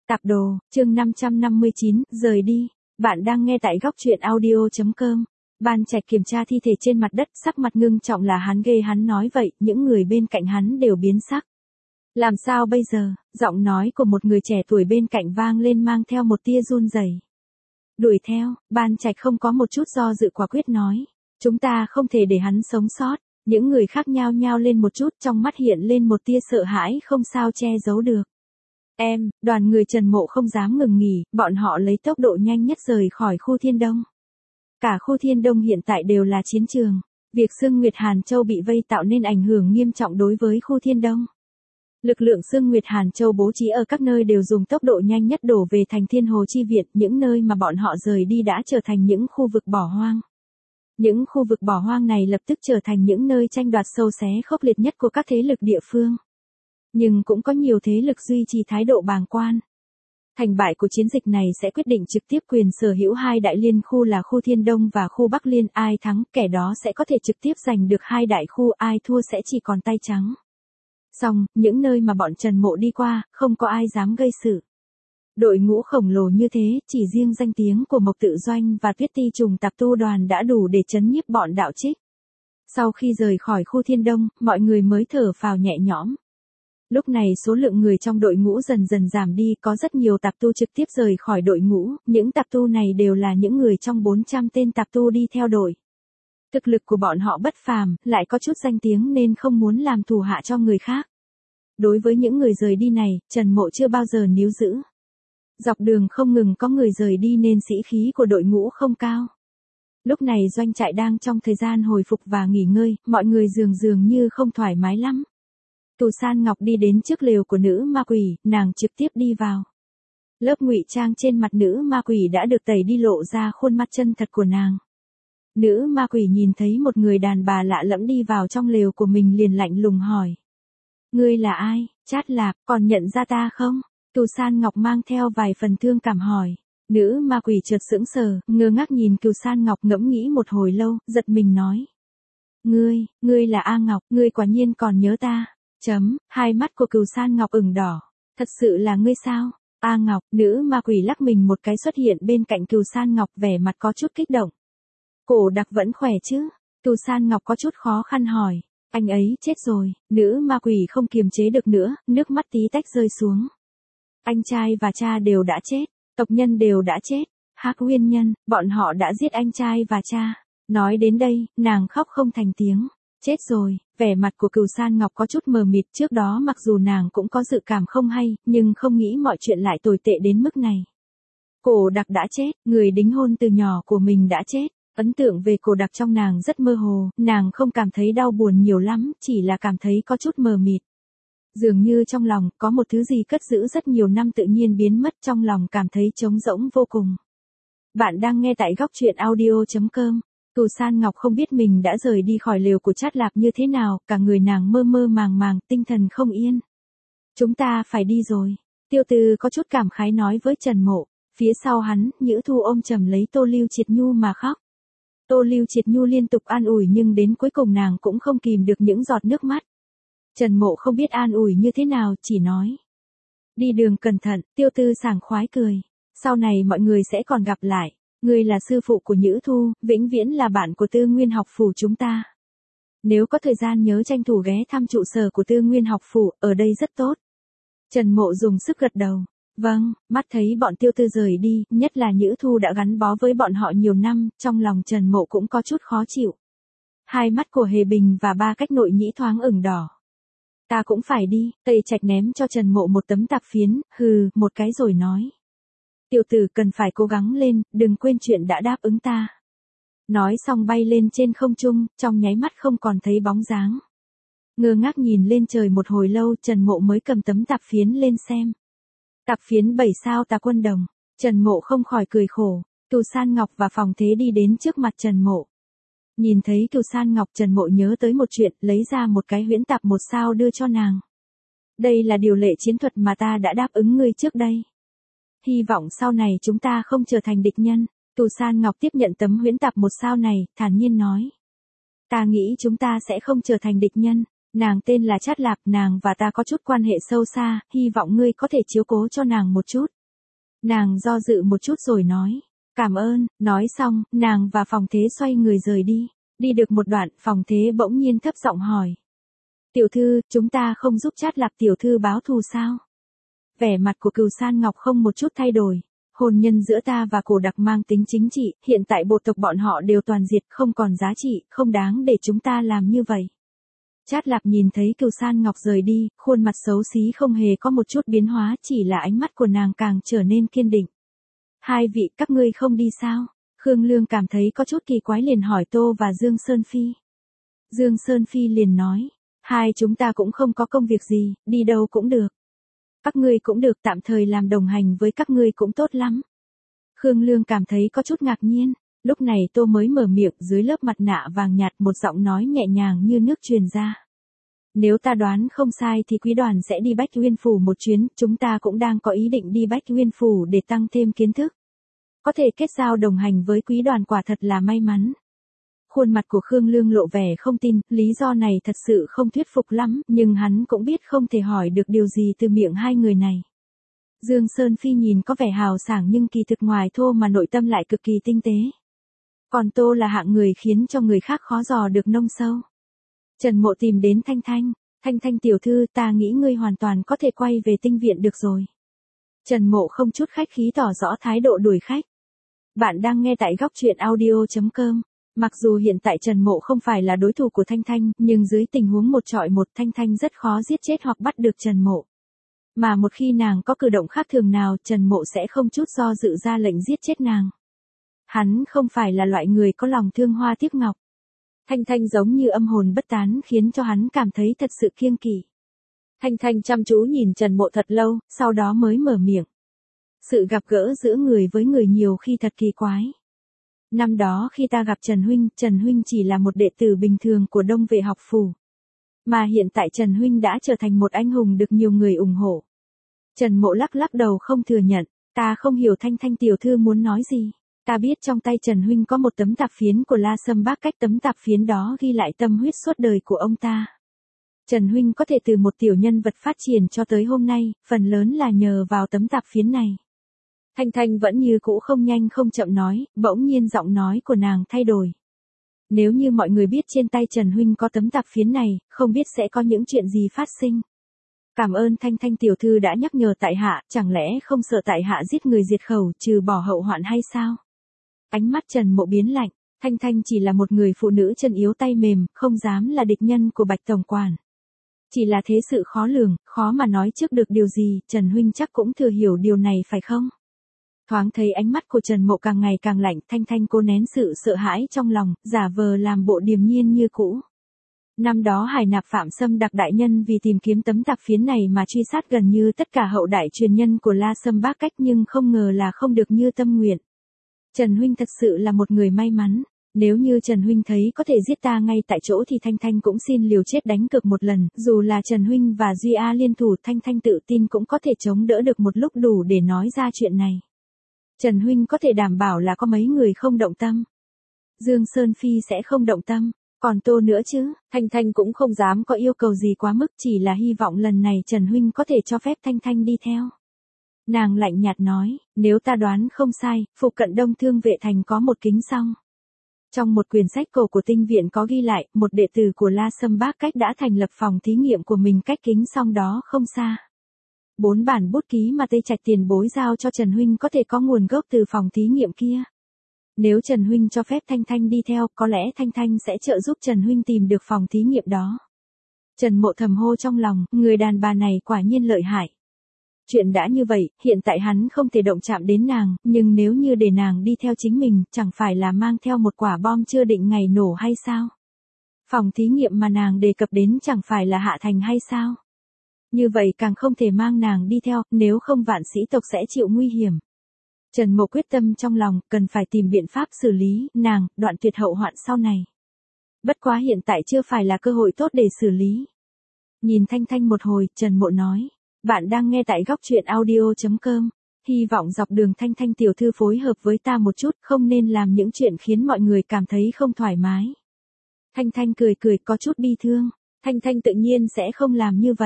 Tạp đồ, chương 559, rời đi. Bạn đang nghe tại góc truyện audio.com. Ban Trạch kiểm tra thi thể trên mặt đất, sắc mặt ngưng trọng là hắn ghê hắn nói vậy, những người bên cạnh hắn đều biến sắc. Làm sao bây giờ, giọng nói của một người trẻ tuổi bên cạnh vang lên mang theo một tia run rẩy. Đuổi theo, Ban Trạch không có một chút do dự quả quyết nói. Chúng ta không thể để hắn sống sót. Những người khác nhao nhao lên một chút, trong mắt hiện lên một tia sợ hãi không sao che giấu được. Đoàn người Trần Mộ không dám ngừng nghỉ, bọn họ lấy tốc độ nhanh nhất rời khỏi khu Thiên Đông. Cả khu Thiên Đông hiện tại đều là chiến trường. Việc Xương Nguyệt Hàn Châu bị vây tạo nên ảnh hưởng nghiêm trọng đối với khu Thiên Đông. Lực lượng Xương Nguyệt Hàn Châu bố trí ở các nơi đều dùng tốc độ nhanh nhất đổ về thành Thiên Hồ Chi Viện, những nơi mà bọn họ rời đi đã trở thành những khu vực bỏ hoang. Những khu vực bỏ hoang này lập tức trở thành những nơi tranh đoạt sâu xé khốc liệt nhất của các thế lực địa phương. Nhưng cũng có nhiều thế lực duy trì thái độ bàng quan. Thành bại của chiến dịch này sẽ quyết định trực tiếp quyền sở hữu hai đại liên khu là khu Thiên Đông và khu Bắc Liên, ai thắng kẻ đó sẽ có thể trực tiếp giành được hai đại khu, ai thua sẽ chỉ còn tay trắng. Song, những nơi mà bọn Trần Mộ đi qua, không có ai dám gây sự. Đội ngũ khổng lồ như thế, chỉ riêng danh tiếng của Mộc Tự Doanh và Tuyết Ti Trùng Tạp Tu Đoàn đã đủ để trấn nhiếp bọn đạo trích. Sau khi rời khỏi khu Thiên Đông, mọi người mới thở phào nhẹ nhõm. Lúc này số lượng người trong đội ngũ dần dần giảm đi, có rất nhiều tạp tu trực tiếp rời khỏi đội ngũ, những tạp tu này đều là những người trong 400 tên tạp tu đi theo đội. Thực lực của bọn họ bất phàm, lại có chút danh tiếng nên không muốn làm thủ hạ cho người khác. Đối với những người rời đi này, Trần Mộ chưa bao giờ níu giữ. Dọc đường không ngừng có người rời đi nên sĩ khí của đội ngũ không cao. Lúc này doanh trại đang trong thời gian hồi phục và nghỉ ngơi, mọi người dường như không thoải mái lắm. Tù San Ngọc đi đến trước lều của nữ ma quỷ, nàng trực tiếp đi vào. Lớp ngụy trang trên mặt nữ ma quỷ đã được tẩy đi lộ ra khuôn mặt chân thật của nàng. Nữ ma quỷ nhìn thấy một người đàn bà lạ lẫm đi vào trong lều của mình liền lạnh lùng hỏi. Ngươi là ai, Chát Lạp, còn nhận ra ta không? Tù San Ngọc mang theo vài phần thương cảm hỏi. Nữ ma quỷ chợt sững sờ, ngơ ngác nhìn Cừu San Ngọc ngẫm nghĩ một hồi lâu, giật mình nói. Ngươi là A Ngọc, ngươi quả nhiên còn nhớ ta. Hai mắt của Cừu San Ngọc ửng đỏ. Thật sự là ngươi sao? A Ngọc, nữ ma quỷ lắc mình một cái xuất hiện bên cạnh Cừu San Ngọc, vẻ mặt có chút kích động. Cổ Đặc vẫn khỏe chứ? Cừu San Ngọc có chút khó khăn hỏi. Anh ấy chết rồi, nữ ma quỷ không kiềm chế được nữa, nước mắt tí tách rơi xuống. Anh trai và cha đều đã chết, tộc nhân đều đã chết. Hắc Nguyên Nhân, bọn họ đã giết anh trai và cha. Nói đến đây, nàng khóc không thành tiếng. Chết rồi, vẻ mặt của Cừu San Ngọc có chút mờ mịt, trước đó mặc dù nàng cũng có dự cảm không hay, nhưng không nghĩ mọi chuyện lại tồi tệ đến mức này. Cổ Đặc đã chết, người đính hôn từ nhỏ của mình đã chết. Ấn tượng về Cổ Đặc trong nàng rất mơ hồ, nàng không cảm thấy đau buồn nhiều lắm, chỉ là cảm thấy có chút mờ mịt. Dường như trong lòng có một thứ gì cất giữ rất nhiều năm tự nhiên biến mất, trong lòng cảm thấy trống rỗng vô cùng. Bạn đang nghe tại góc truyện audio.com. Cừu San Ngọc không biết mình đã rời đi khỏi lều của Chát Lạp như thế nào, cả người nàng mơ mơ màng màng, tinh thần không yên. Chúng ta phải đi rồi. Tiêu Tư có chút cảm khái nói với Trần Mộ. Phía sau hắn, Nhữ Thu ôm chầm lấy Tô Lưu Triệt Nhu mà khóc. Tô Lưu Triệt Nhu liên tục an ủi nhưng đến cuối cùng nàng cũng không kìm được những giọt nước mắt. Trần Mộ không biết an ủi như thế nào, chỉ nói. Đi đường cẩn thận, Tiêu Tư sảng khoái cười. Sau này mọi người sẽ còn gặp lại. Ngươi là sư phụ của Nhữ Thu, vĩnh viễn là bạn của Tư Nguyên học phủ chúng ta. Nếu có thời gian nhớ tranh thủ ghé thăm trụ sở của Tư Nguyên học phủ, ở đây rất tốt. Trần Mộ dùng sức gật đầu. Vâng, mắt thấy bọn Tiêu Tư rời đi, nhất là Nhữ Thu đã gắn bó với bọn họ nhiều năm, trong lòng Trần Mộ cũng có chút khó chịu. Hai mắt của Hề Bình và Ba Cách Nội Nhĩ thoáng ửng đỏ. Ta cũng phải đi, Tây Trạch ném cho Trần Mộ một tấm tạp phiến, một cái rồi nói. Tiểu tử cần phải cố gắng lên, đừng quên chuyện đã đáp ứng ta. Nói xong bay lên trên không trung, trong nháy mắt không còn thấy bóng dáng. Ngơ ngác nhìn lên trời một hồi lâu, Trần Mộ mới cầm tấm tạp phiến lên xem. Tạp phiến 7 sao Tà Quân Đồng. Trần Mộ không khỏi cười khổ. Cừu San Ngọc và Phòng Thế đi đến trước mặt Trần Mộ. Nhìn thấy Cừu San Ngọc, Trần Mộ nhớ tới một chuyện, lấy ra một cái huyễn tạp 1 sao đưa cho nàng. Đây là điều lệ chiến thuật mà ta đã đáp ứng ngươi trước đây. Hy vọng sau này chúng ta không trở thành địch nhân. Cừu San Ngọc tiếp nhận tấm huyễn tạp 1 sao này, thản nhiên nói. Ta nghĩ chúng ta sẽ không trở thành địch nhân. Nàng tên là Chát Lạp, nàng và ta có chút quan hệ sâu xa, hy vọng ngươi có thể chiếu cố cho nàng một chút. Nàng do dự một chút rồi nói. Cảm ơn, nói xong, nàng và Phòng Thế xoay người rời đi. Đi được một đoạn, Phòng Thế bỗng nhiên thấp giọng hỏi. Tiểu thư, chúng ta không giúp Trát Lạp tiểu thư báo thù sao? Vẻ mặt của Cửu San Ngọc không một chút thay đổi. Hôn nhân giữa ta và Cổ Đặc mang tính chính trị, hiện tại bộ tộc bọn họ đều toàn diệt, không còn giá trị, không đáng để chúng ta làm như vậy. Trát Lạp nhìn thấy Cửu San Ngọc rời đi, khuôn mặt xấu xí không hề có một chút biến hóa, chỉ là ánh mắt của nàng càng trở nên kiên định. Hai vị, các ngươi không đi sao? Khương Lương cảm thấy có chút kỳ quái liền hỏi Tô và Dương Sơn Phi. Dương Sơn Phi liền nói, hai chúng ta cũng không có công việc gì, đi đâu cũng được. Các ngươi cũng được, tạm thời làm đồng hành với các ngươi cũng tốt lắm. Khương Lương cảm thấy có chút ngạc nhiên, lúc này Tô mới mở miệng, dưới lớp mặt nạ vàng nhạt một giọng nói nhẹ nhàng như nước truyền ra. Nếu ta đoán không sai thì quý đoàn sẽ đi Bách Uyên Phủ một chuyến, chúng ta cũng đang có ý định đi Bách Uyên Phủ để tăng thêm kiến thức. Có thể kết giao đồng hành với quý đoàn quả thật là may mắn. Khuôn mặt của Khương Lương lộ vẻ không tin, lý do này thật sự không thuyết phục lắm, nhưng hắn cũng biết không thể hỏi được điều gì từ miệng hai người này. Dương Sơn Phi nhìn có vẻ hào sảng nhưng kỳ thực ngoài thô mà nội tâm lại cực kỳ tinh tế. Còn Tô là hạng người khiến cho người khác khó dò được nông sâu. Trần Mộ tìm đến Thanh Thanh. Thanh Thanh tiểu thư, ta nghĩ ngươi hoàn toàn có thể quay về tinh viện được rồi. Trần Mộ không chút khách khí tỏ rõ thái độ đuổi khách. Bạn đang nghe tại góc truyện audio.com. Mặc dù hiện tại Trần Mộ không phải là đối thủ của Thanh Thanh, nhưng dưới tình huống một chọi một Thanh Thanh rất khó giết chết hoặc bắt được Trần Mộ. Mà một khi nàng có cử động khác thường nào, Trần Mộ sẽ không chút do dự ra lệnh giết chết nàng. Hắn không phải là loại người có lòng thương hoa tiếc ngọc. Thanh Thanh giống như âm hồn bất tán khiến cho hắn cảm thấy thật sự kiêng kỵ. Thanh Thanh chăm chú nhìn Trần Mộ thật lâu, sau đó mới mở miệng. Sự gặp gỡ giữa người với người nhiều khi thật kỳ quái. Năm đó khi ta gặp Trần Huynh chỉ là một đệ tử bình thường của Đông Vệ học phủ. Mà hiện tại Trần Huynh đã trở thành một anh hùng được nhiều người ủng hộ. Trần Mộ lắc lắc đầu không thừa nhận, ta không hiểu Thanh Thanh tiểu thư muốn nói gì. Ta biết trong tay Trần Huynh có một tấm tạp phiến của La Sâm Bác Cách, tấm tạp phiến đó ghi lại tâm huyết suốt đời của ông ta. Trần Huynh có thể từ một tiểu nhân vật phát triển cho tới hôm nay, phần lớn là nhờ vào tấm tạp phiến này. Thanh Thanh vẫn như cũ không nhanh không chậm nói, bỗng nhiên giọng nói của nàng thay đổi. Nếu như mọi người biết trên tay Trần Huynh có tấm tạp phiến này, không biết sẽ có những chuyện gì phát sinh. Cảm ơn Thanh Thanh tiểu thư đã nhắc nhở tại hạ, chẳng lẽ không sợ tại hạ giết người diệt khẩu trừ bỏ hậu hoạn hay sao? Ánh mắt Trần Mộ biến lạnh, Thanh Thanh chỉ là một người phụ nữ chân yếu tay mềm, không dám là địch nhân của Bạch tổng quản. Chỉ là thế sự khó lường, khó mà nói trước được điều gì, Trần Huynh chắc cũng thừa hiểu điều này phải không? Thoáng thấy ánh mắt của Trần Mộ càng ngày càng lạnh, Thanh Thanh cố nén sự sợ hãi trong lòng, giả vờ làm bộ điềm nhiên như cũ. Năm đó Hải Nạp Phạm Sâm Đặc đại nhân vì tìm kiếm tấm tạp phiến này mà truy sát gần như tất cả hậu đại truyền nhân của La Sâm Bác Cách, nhưng không ngờ là không được như tâm nguyện. Trần Huynh thật sự là một người may mắn. Nếu như Trần Huynh thấy có thể giết ta ngay tại chỗ thì Thanh Thanh cũng xin liều chết đánh cược một lần, dù là Trần Huynh và Duy A liên thủ, Thanh Thanh tự tin cũng có thể chống đỡ được một lúc đủ để nói ra chuyện này. Trần Huynh có thể đảm bảo là có mấy người không động tâm. Dương Sơn Phi sẽ không động tâm, còn Tô nữa chứ, Thanh Thanh cũng không dám có yêu cầu gì quá mức, chỉ là hy vọng lần này Trần Huynh có thể cho phép Thanh Thanh đi theo. Nàng lạnh nhạt nói, nếu ta đoán không sai, phụ cận Đông Thương Vệ Thành có một kính song. Trong một quyển sách cổ của tinh viện có ghi lại, một đệ tử của La Sâm Bác Cách đã thành lập phòng thí nghiệm của mình cách kính song đó không xa. 4 bản bút ký mà Tây Trạch tiền bối giao cho Trần Huynh có thể có nguồn gốc từ phòng thí nghiệm kia. Nếu Trần Huynh cho phép Thanh Thanh đi theo, có lẽ Thanh Thanh sẽ trợ giúp Trần Huynh tìm được phòng thí nghiệm đó. Trần Mộ thầm hô trong lòng, người đàn bà này quả nhiên lợi hại. Chuyện đã như vậy, hiện tại hắn không thể động chạm đến nàng, nhưng nếu như để nàng đi theo chính mình, chẳng phải là mang theo một quả bom chưa định ngày nổ hay sao? Phòng thí nghiệm mà nàng đề cập đến chẳng phải là Hạ Thành hay sao? Như vậy càng không thể mang nàng đi theo, nếu không Vạn Sĩ tộc sẽ chịu nguy hiểm. Trần Mộ quyết tâm trong lòng, cần phải tìm biện pháp xử lý nàng, đoạn tuyệt hậu hoạn sau này. Bất quá hiện tại chưa phải là cơ hội tốt để xử lý. Nhìn Thanh Thanh một hồi, Trần Mộ nói. Bạn đang nghe tại góc truyện audio.com. Hy vọng dọc đường Thanh Thanh tiểu thư phối hợp với ta một chút, không nên làm những chuyện khiến mọi người cảm thấy không thoải mái. Thanh Thanh cười cười có chút bi thương. Thanh Thanh tự nhiên sẽ không làm như vậy.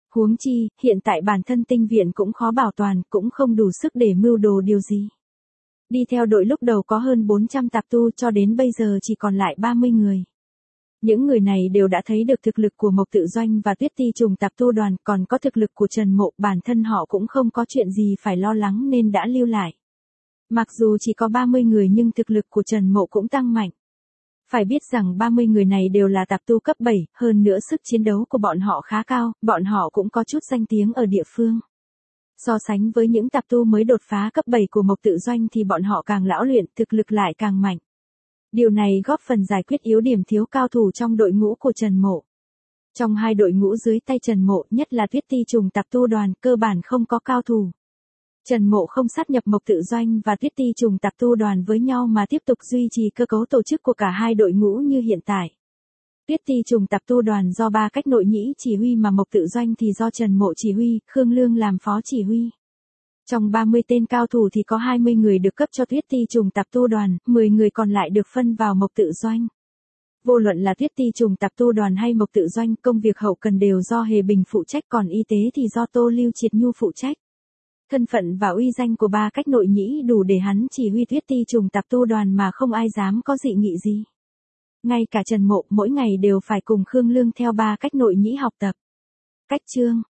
Huống chi, hiện tại bản thân tinh viện cũng khó bảo toàn, cũng không đủ sức để mưu đồ điều gì. Đi theo đội lúc đầu có hơn 400 tạp tu cho đến bây giờ chỉ còn lại 30 người. Những người này đều đã thấy được thực lực của Mộc Tự Doanh và Tuyết Ti Trùng tạp tu đoàn, còn có thực lực của Trần Mộ, bản thân họ cũng không có chuyện gì phải lo lắng nên đã lưu lại. Mặc dù chỉ có 30 người nhưng thực lực của Trần Mộ cũng tăng mạnh. Phải biết rằng 30 người này đều là tạp tu cấp 7, hơn nữa sức chiến đấu của bọn họ khá cao, bọn họ cũng có chút danh tiếng ở địa phương. So sánh với những tạp tu mới đột phá cấp 7 của Mộc Tự Doanh thì bọn họ càng lão luyện, thực lực lại càng mạnh. Điều này góp phần giải quyết yếu điểm thiếu cao thủ trong đội ngũ của Trần Mộ. Trong hai đội ngũ dưới tay Trần Mộ, nhất là Tuyết Ti Trùng tạp tu đoàn, cơ bản không có cao thủ. Trần Mộ không sát nhập Mộc Tự Doanh và Tuyết Ti Trùng tạp tu đoàn với nhau mà tiếp tục duy trì cơ cấu tổ chức của cả hai đội ngũ như hiện tại. Tuyết Ti Trùng tạp tu đoàn do Ba Cách Nội Nhĩ chỉ huy mà Mộc Tự Doanh thì do Trần Mộ chỉ huy, Khương Lương làm phó chỉ huy. Trong 30 tên cao thủ thì có 20 người được cấp cho Tuyết Ti Trùng tạp tu đoàn, 10 người còn lại được phân vào Mộc Tự Doanh. Vô luận là Tuyết Ti Trùng tạp tu đoàn hay Mộc Tự Doanh, công việc hậu cần đều do Hề Bình phụ trách, còn y tế thì do Tô Lưu Triệt Nhu phụ trách. Thân phận và uy danh của Ba Cách Nội Nhĩ đủ để hắn chỉ huy Tuyết Ti Trùng tạp tu đoàn mà không ai dám có dị nghị gì. Ngay cả Trần Mộ mỗi ngày đều phải cùng Khương Lương theo Ba Cách Nội Nhĩ học tập. Cách chương